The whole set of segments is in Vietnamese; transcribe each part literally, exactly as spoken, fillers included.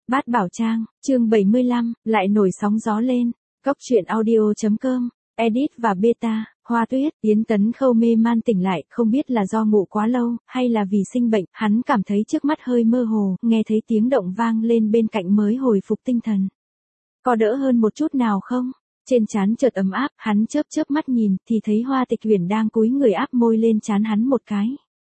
Bát Bảo Trang, chương bảy mươi lăm, lại nổi sóng gió lên. Cóc truyện audio chấm com, edit và beta, Hoa Tuyết, Yến Tấn Khâu mê man tỉnh lại, không biết là do ngủ quá lâu, hay là vì sinh bệnh, hắn cảm thấy trước mắt hơi mơ hồ, nghe thấy tiếng động vang lên bên cạnh mới hồi phục tinh thần. Có đỡ hơn một chút nào không? Trên trán chợt ấm áp, hắn chớp chớp mắt nhìn, thì thấy Hoa Tịch Uyển đang cúi người áp môi lên trán hắn một cái.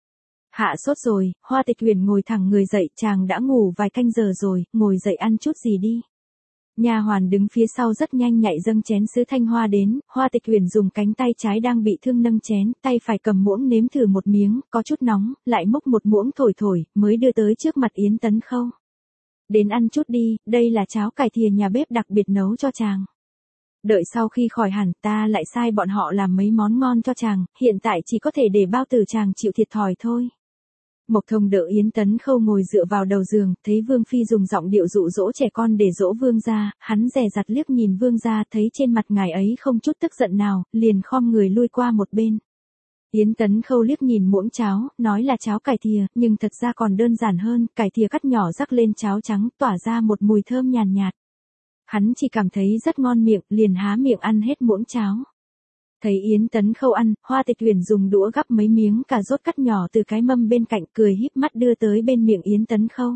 Hạ sốt rồi, Hoa Tịch Uyển ngồi thẳng người dậy, chàng đã ngủ vài canh giờ rồi, ngồi dậy ăn chút gì đi. Nha hoàn đứng phía sau rất nhanh nhạy dâng chén sứ thanh hoa đến, Hoa Tịch Uyển dùng cánh tay trái đang bị thương nâng chén, tay phải cầm muỗng nếm thử một miếng, có chút nóng, lại múc một muỗng thổi thổi, mới đưa tới trước mặt Yến Tấn Khâu. Đến ăn chút đi, đây là cháo cải thìa nhà bếp đặc biệt nấu cho chàng. Đợi sau khi khỏi hẳn, ta lại sai bọn họ làm mấy món ngon cho chàng, hiện tại chỉ có thể để bao tử chàng chịu thiệt thòi thôi. Mộc Thông đỡ Yến Tấn Khâu ngồi dựa vào đầu giường, thấy Vương Phi dùng giọng điệu dụ dỗ trẻ con để dỗ Vương gia, hắn dè dặt liếc nhìn Vương gia, thấy trên mặt ngài ấy không chút tức giận nào, liền khom người lui qua một bên. Yến Tấn Khâu liếc nhìn muỗng cháo, nói là cháo cải thìa, nhưng thật ra còn đơn giản hơn, cải thìa cắt nhỏ rắc lên cháo trắng, tỏa ra một mùi thơm nhàn nhạt, nhạt. Hắn chỉ cảm thấy rất ngon miệng, liền há miệng ăn hết muỗng cháo. Thấy Yến Tấn Khâu ăn, Hoa Tịch Uyển dùng đũa gắp mấy miếng cà rốt cắt nhỏ từ cái mâm bên cạnh, cười híp mắt đưa tới bên miệng Yến Tấn Khâu.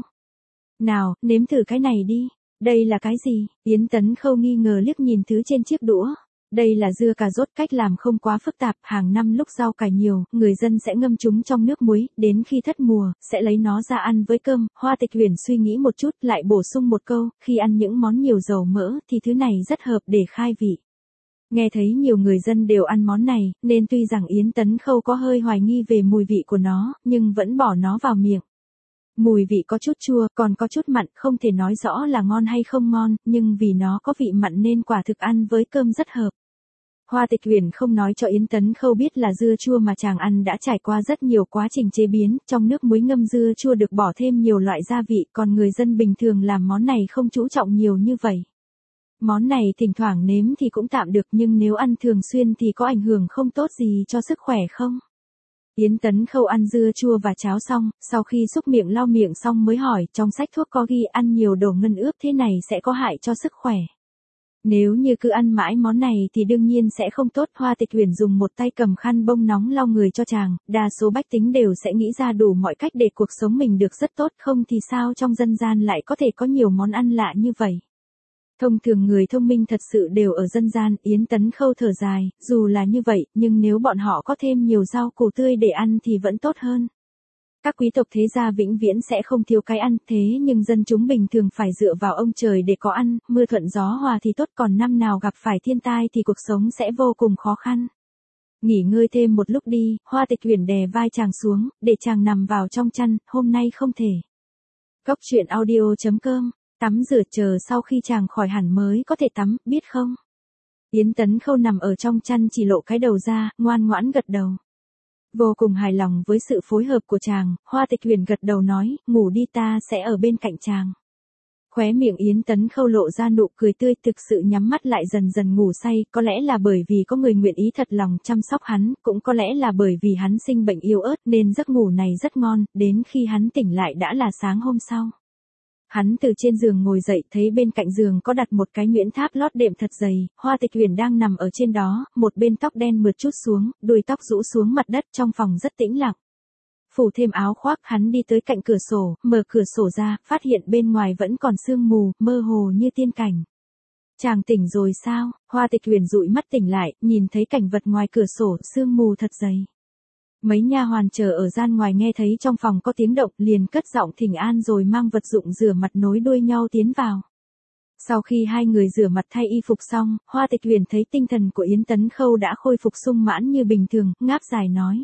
Nào, nếm thử cái này đi. Đây là cái gì? Yến Tấn Khâu nghi ngờ liếc nhìn thứ trên chiếc đũa. Đây là dưa cà rốt, cách làm không quá phức tạp, hàng năm lúc rau cải nhiều, người dân sẽ ngâm chúng trong nước muối, đến khi thất mùa, sẽ lấy nó ra ăn với cơm. Hoa Tịch Uyển suy nghĩ một chút, lại bổ sung một câu, khi ăn những món nhiều dầu mỡ, thì thứ này rất hợp để khai vị. Nghe thấy nhiều người dân đều ăn món này, nên tuy rằng Yến Tấn Khâu có hơi hoài nghi về mùi vị của nó, nhưng vẫn bỏ nó vào miệng. Mùi vị có chút chua, còn có chút mặn, không thể nói rõ là ngon hay không ngon, nhưng vì nó có vị mặn nên quả thực ăn với cơm rất hợp. Hoa Tịch Uyển không nói cho Yến Tấn Khâu biết là dưa chua mà chàng ăn đã trải qua rất nhiều quá trình chế biến, trong nước muối ngâm dưa chua được bỏ thêm nhiều loại gia vị, còn người dân bình thường làm món này không chú trọng nhiều như vậy. Món này thỉnh thoảng nếm thì cũng tạm được, nhưng nếu ăn thường xuyên thì có ảnh hưởng không tốt gì cho sức khỏe không? Yến Tấn Khâu ăn dưa chua và cháo xong, sau khi xúc miệng lau miệng xong mới hỏi, trong sách thuốc có ghi ăn nhiều đồ ngân ướp thế này sẽ có hại cho sức khỏe. Nếu như cứ ăn mãi món này thì đương nhiên sẽ không tốt. Hoa Tịch Uyển dùng một tay cầm khăn bông nóng lau người cho chàng, đa số bách tính đều sẽ nghĩ ra đủ mọi cách để cuộc sống mình được rất tốt, không thì sao trong dân gian lại có thể có nhiều món ăn lạ như vậy. Thông thường người thông minh thật sự đều ở dân gian. Yến Tấn Khâu thở dài, dù là như vậy, nhưng nếu bọn họ có thêm nhiều rau củ tươi để ăn thì vẫn tốt hơn. Các quý tộc thế gia vĩnh viễn sẽ không thiếu cái ăn, thế nhưng dân chúng bình thường phải dựa vào ông trời để có ăn, mưa thuận gió hòa thì tốt, còn năm nào gặp phải thiên tai thì cuộc sống sẽ vô cùng khó khăn. Nghỉ ngơi thêm một lúc đi. Hoa Tịch Uyển đè vai chàng xuống, để chàng nằm vào trong chăn, hôm nay không thể. Cóc truyện audio chấm com, tắm rửa chờ sau khi chàng khỏi hẳn mới có thể tắm, biết không? Yến Tấn Khâu nằm ở trong chăn chỉ lộ cái đầu ra, ngoan ngoãn gật đầu. Vô cùng hài lòng với sự phối hợp của chàng, Hoa Tịch Uyển gật đầu nói, ngủ đi, ta sẽ ở bên cạnh chàng. Khóe miệng Yến Tấn Khâu lộ ra nụ cười tươi, thực sự nhắm mắt lại dần dần ngủ say, có lẽ là bởi vì có người nguyện ý thật lòng chăm sóc hắn, cũng có lẽ là bởi vì hắn sinh bệnh yếu ớt nên giấc ngủ này rất ngon, đến khi hắn tỉnh lại đã là sáng hôm sau. Hắn từ trên giường ngồi dậy, thấy bên cạnh giường có đặt một cái nhuyễn tháp lót đệm thật dày, Hoa Tịch Uyển đang nằm ở trên đó, một bên tóc đen mượt chút xuống, đuôi tóc rũ xuống mặt đất, trong phòng rất tĩnh lặng. Phủ thêm áo khoác, hắn đi tới cạnh cửa sổ, mở cửa sổ ra, phát hiện bên ngoài vẫn còn sương mù, mơ hồ như tiên cảnh. Chàng tỉnh rồi sao? Hoa Tịch Uyển dụi mắt tỉnh lại, nhìn thấy cảnh vật ngoài cửa sổ, sương mù thật dày. Mấy nha hoàn chờ ở gian ngoài nghe thấy trong phòng có tiếng động, liền cất giọng thỉnh an rồi mang vật dụng rửa mặt nối đuôi nhau tiến vào. Sau khi hai người rửa mặt thay y phục xong, Hoa Tịch Uyển thấy tinh thần của Yến Tấn Khâu đã khôi phục sung mãn như bình thường, ngáp dài nói.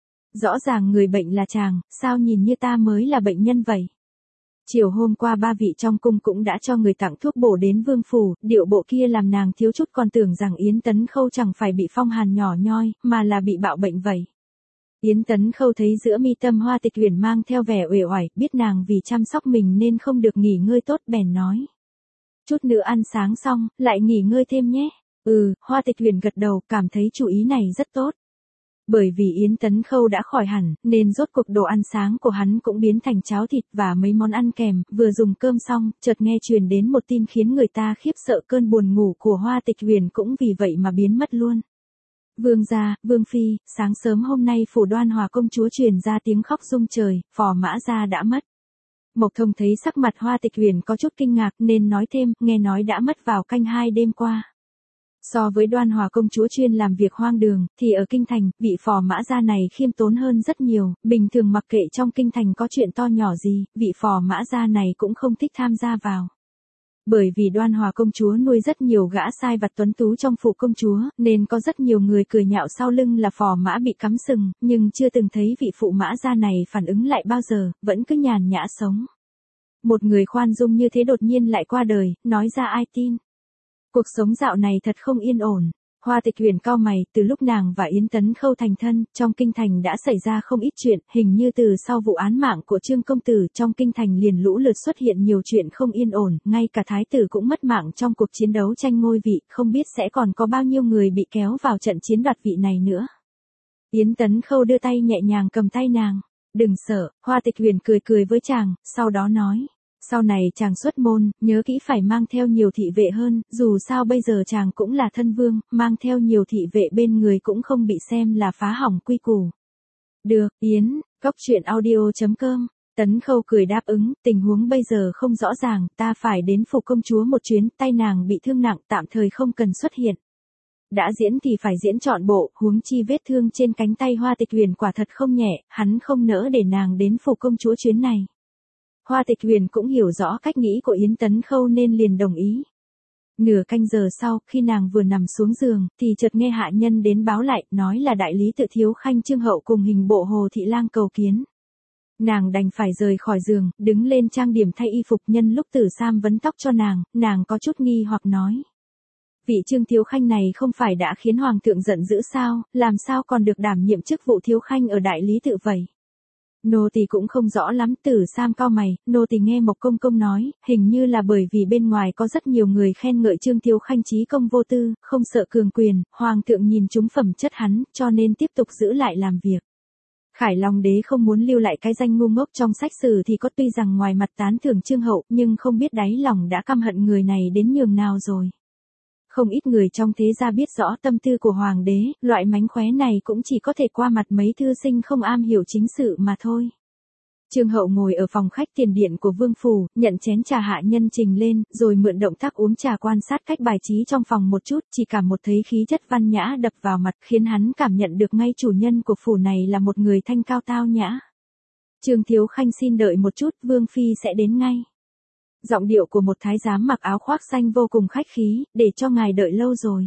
Rõ ràng người bệnh là chàng, sao nhìn như ta mới là bệnh nhân vậy? Chiều hôm qua ba vị trong cung cũng đã cho người tặng thuốc bổ đến vương phủ, điệu bộ kia làm nàng thiếu chút còn tưởng rằng Yến Tấn Khâu chẳng phải bị phong hàn nhỏ nhoi, mà là bị bạo bệnh vậy. Yến Tấn Khâu thấy giữa mi tâm Hoa Tịch Uyển mang theo vẻ uể oải, biết nàng vì chăm sóc mình nên không được nghỉ ngơi tốt, bèn nói. Chút nữa ăn sáng xong, lại nghỉ ngơi thêm nhé. Ừ, Hoa Tịch Uyển gật đầu, cảm thấy chủ ý này rất tốt. Bởi vì Yến Tấn Khâu đã khỏi hẳn, nên rốt cuộc đồ ăn sáng của hắn cũng biến thành cháo thịt và mấy món ăn kèm, vừa dùng cơm xong, chợt nghe truyền đến một tin khiến người ta khiếp sợ, cơn buồn ngủ của Hoa Tịch Huyền cũng vì vậy mà biến mất luôn. Vương gia, Vương phi, sáng sớm hôm nay phủ Đoan Hòa công chúa truyền ra tiếng khóc rung trời, Phò Mã Gia đã mất. Mộc Thông thấy sắc mặt Hoa Tịch Huyền có chút kinh ngạc nên nói thêm, nghe nói đã mất vào canh hai đêm qua. So với Đoan Hòa công chúa chuyên làm việc hoang đường, thì ở kinh thành, vị Phò Mã Gia này khiêm tốn hơn rất nhiều, bình thường mặc kệ trong kinh thành có chuyện to nhỏ gì, vị Phò Mã Gia này cũng không thích tham gia vào. Bởi vì Đoan Hòa công chúa nuôi rất nhiều gã sai vặt tuấn tú trong phủ công chúa, nên có rất nhiều người cười nhạo sau lưng là Phò Mã bị cắm sừng, nhưng chưa từng thấy vị phụ Mã Gia này phản ứng lại bao giờ, vẫn cứ nhàn nhã sống. Một người khoan dung như thế đột nhiên lại qua đời, nói ra ai tin. Cuộc sống dạo này thật không yên ổn. Hoa Tịch Huyền cau mày, từ lúc nàng và Yến Tấn Khâu thành thân, trong kinh thành đã xảy ra không ít chuyện, hình như từ sau vụ án mạng của Trương công tử, trong kinh thành liền lũ lượt xuất hiện nhiều chuyện không yên ổn, ngay cả thái tử cũng mất mạng trong cuộc chiến đấu tranh ngôi vị, không biết sẽ còn có bao nhiêu người bị kéo vào trận chiến đoạt vị này nữa. Yến Tấn Khâu đưa tay nhẹ nhàng cầm tay nàng. Đừng sợ, Hoa Tịch Huyền cười cười với chàng, sau đó nói. Sau này chàng xuất môn, nhớ kỹ phải mang theo nhiều thị vệ hơn, dù sao bây giờ chàng cũng là thân vương, mang theo nhiều thị vệ bên người cũng không bị xem là phá hỏng quy củ. Được, Yến, Cóc Truyện Audio chấm com. Tấn Khâu cười đáp ứng, tình huống bây giờ không rõ ràng, ta phải đến phủ công chúa một chuyến, tay nàng bị thương nặng, tạm thời không cần xuất hiện. Đã diễn thì phải diễn trọn bộ, huống chi vết thương trên cánh tay Hoa Tịch Huyền quả thật không nhẹ, hắn không nỡ để nàng đến phủ công chúa chuyến này. Hoa Tịch Huyền cũng hiểu rõ cách nghĩ của Yến Tấn Khâu nên liền đồng ý. Nửa canh giờ sau, khi nàng vừa nằm xuống giường, thì chợt nghe hạ nhân đến báo lại, nói là đại lý tự thiếu khanh Trương Hậu cùng hình bộ Hồ Thị Lang cầu kiến. Nàng đành phải rời khỏi giường, đứng lên trang điểm thay y phục, nhân lúc Tử Sam vấn tóc cho nàng, nàng có chút nghi hoặc nói. Vị Trương thiếu khanh này không phải đã khiến hoàng thượng giận dữ sao, làm sao còn được đảm nhiệm chức vụ thiếu khanh ở đại lý tự vậy? Nô tỳ cũng không rõ lắm. Tử Sam cau mày, nô tỳ nghe Mộc công công nói, hình như là bởi vì bên ngoài có rất nhiều người khen ngợi Trương thiếu khanh trí công vô tư, không sợ cường quyền, hoàng thượng nhìn trúng phẩm chất hắn, cho nên tiếp tục giữ lại làm việc. Khải Long đế không muốn lưu lại cái danh ngu ngốc trong sách sử thì có, tuy rằng ngoài mặt tán thưởng Trương Hậu, nhưng không biết đáy lòng đã căm hận người này đến nhường nào rồi. Không ít người trong thế gia biết rõ tâm tư của hoàng đế, loại mánh khóe này cũng chỉ có thể qua mặt mấy thư sinh không am hiểu chính sự mà thôi. Trương Hậu ngồi ở phòng khách tiền điện của vương phủ, nhận chén trà hạ nhân trình lên, rồi mượn động tác uống trà quan sát cách bài trí trong phòng một chút, chỉ cảm một thấy khí chất văn nhã đập vào mặt, khiến hắn cảm nhận được ngay chủ nhân của phủ này là một người thanh cao tao nhã. Trương thiếu khanh xin đợi một chút, vương phi sẽ đến ngay. Giọng điệu của một thái giám mặc áo khoác xanh vô cùng khách khí, để cho ngài đợi lâu rồi.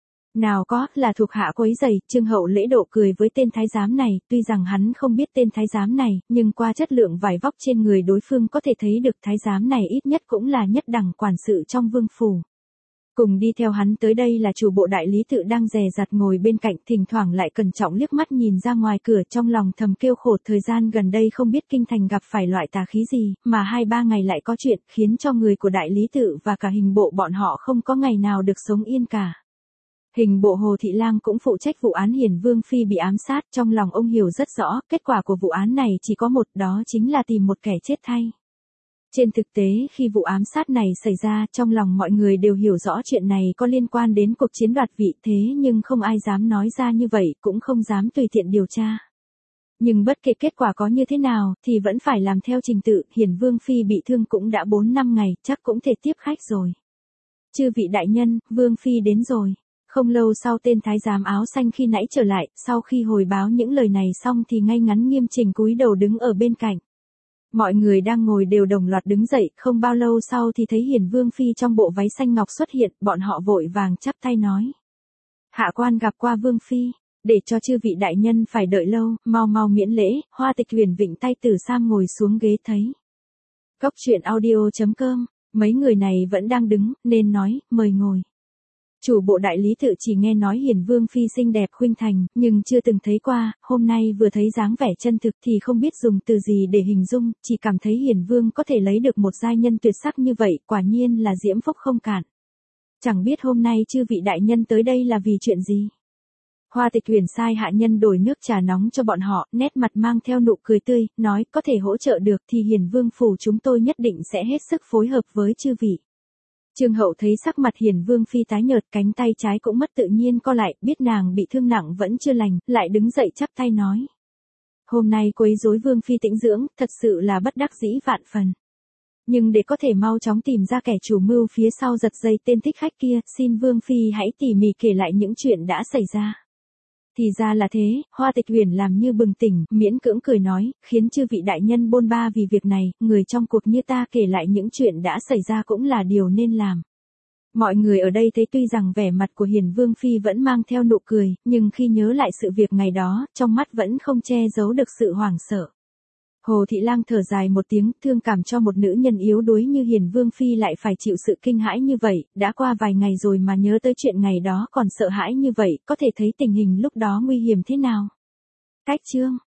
Nào có, là thuộc hạ quấy rầy. Trương Hậu lễ độ cười với tên thái giám này, tuy rằng hắn không biết tên thái giám này, nhưng qua chất lượng vải vóc trên người đối phương có thể thấy được thái giám này ít nhất cũng là nhất đẳng quản sự trong vương phủ. Cùng đi theo hắn tới đây là chủ bộ đại lý tự đang dè dặt ngồi bên cạnh, thỉnh thoảng lại cẩn trọng liếc mắt nhìn ra ngoài cửa, trong lòng thầm kêu khổ, thời gian gần đây không biết kinh thành gặp phải loại tà khí gì, mà hai ba ngày lại có chuyện, khiến cho người của đại lý tự và cả hình bộ bọn họ không có ngày nào được sống yên cả. Hình bộ Hồ Thị Lang cũng phụ trách vụ án Hiển Vương phi bị ám sát, trong lòng ông hiểu rất rõ, kết quả của vụ án này chỉ có một, đó chính là tìm một kẻ chết thay. Trên thực tế, khi vụ ám sát này xảy ra, trong lòng mọi người đều hiểu rõ chuyện này có liên quan đến cuộc chiến đoạt vị, thế nhưng không ai dám nói ra như vậy, cũng không dám tùy tiện điều tra. Nhưng bất kể kết quả có như thế nào, thì vẫn phải làm theo trình tự. Hiển Vương phi bị thương cũng đã bốn năm ngày, chắc cũng thể tiếp khách rồi. Chư vị đại nhân, Vương phi đến rồi. Không lâu sau tên thái giám áo xanh khi nãy trở lại, sau khi hồi báo những lời này xong thì ngay ngắn nghiêm chỉnh cúi đầu đứng ở bên cạnh. Mọi người đang ngồi đều đồng loạt đứng dậy, không bao lâu sau thì thấy Hiển Vương phi trong bộ váy xanh ngọc xuất hiện, bọn họ vội vàng chắp tay nói. Hạ quan gặp qua Vương phi, để cho chư vị đại nhân phải đợi lâu, mau mau miễn lễ. Hoa Tịch Huyền vịnh tay Tử Sam ngồi xuống ghế thấy. Cóc Truyện Audio chấm com, mấy người này vẫn đang đứng, nên nói, mời ngồi. Chủ bộ đại lý tự chỉ nghe nói Hiển Vương phi xinh đẹp khuynh thành, nhưng chưa từng thấy qua, hôm nay vừa thấy dáng vẻ chân thực thì không biết dùng từ gì để hình dung, chỉ cảm thấy Hiển Vương có thể lấy được một giai nhân tuyệt sắc như vậy, quả nhiên là diễm phúc không cạn. Chẳng biết hôm nay chư vị đại nhân tới đây là vì chuyện gì? Hoa Tịch Huyền sai hạ nhân đổi nước trà nóng cho bọn họ, nét mặt mang theo nụ cười tươi, nói có thể hỗ trợ được thì Hiền Vương phủ chúng tôi nhất định sẽ hết sức phối hợp với chư vị. Trương Hậu thấy sắc mặt Hiền Vương phi tái nhợt, cánh tay trái cũng mất tự nhiên co lại, biết nàng bị thương nặng vẫn chưa lành, lại đứng dậy chắp tay nói. Hôm nay quấy rối Vương phi tĩnh dưỡng, thật sự là bất đắc dĩ vạn phần. Nhưng để có thể mau chóng tìm ra kẻ chủ mưu phía sau giật dây tên thích khách kia, xin Vương phi hãy tỉ mỉ kể lại những chuyện đã xảy ra. Thì ra là thế, Hoa Tịch Huyền làm như bừng tỉnh, miễn cưỡng cười nói, khiến chư vị đại nhân bôn ba vì việc này, người trong cuộc như ta kể lại những chuyện đã xảy ra cũng là điều nên làm. Mọi người ở đây thấy tuy rằng vẻ mặt của Hiền Vương phi vẫn mang theo nụ cười, nhưng khi nhớ lại sự việc ngày đó, trong mắt vẫn không che giấu được sự hoảng sợ. Hồ Thị Lang thở dài một tiếng, thương cảm cho một nữ nhân yếu đuối như Hiền Vương phi lại phải chịu sự kinh hãi như vậy, đã qua vài ngày rồi mà nhớ tới chuyện ngày đó còn sợ hãi như vậy, có thể thấy tình hình lúc đó nguy hiểm thế nào. Cách chương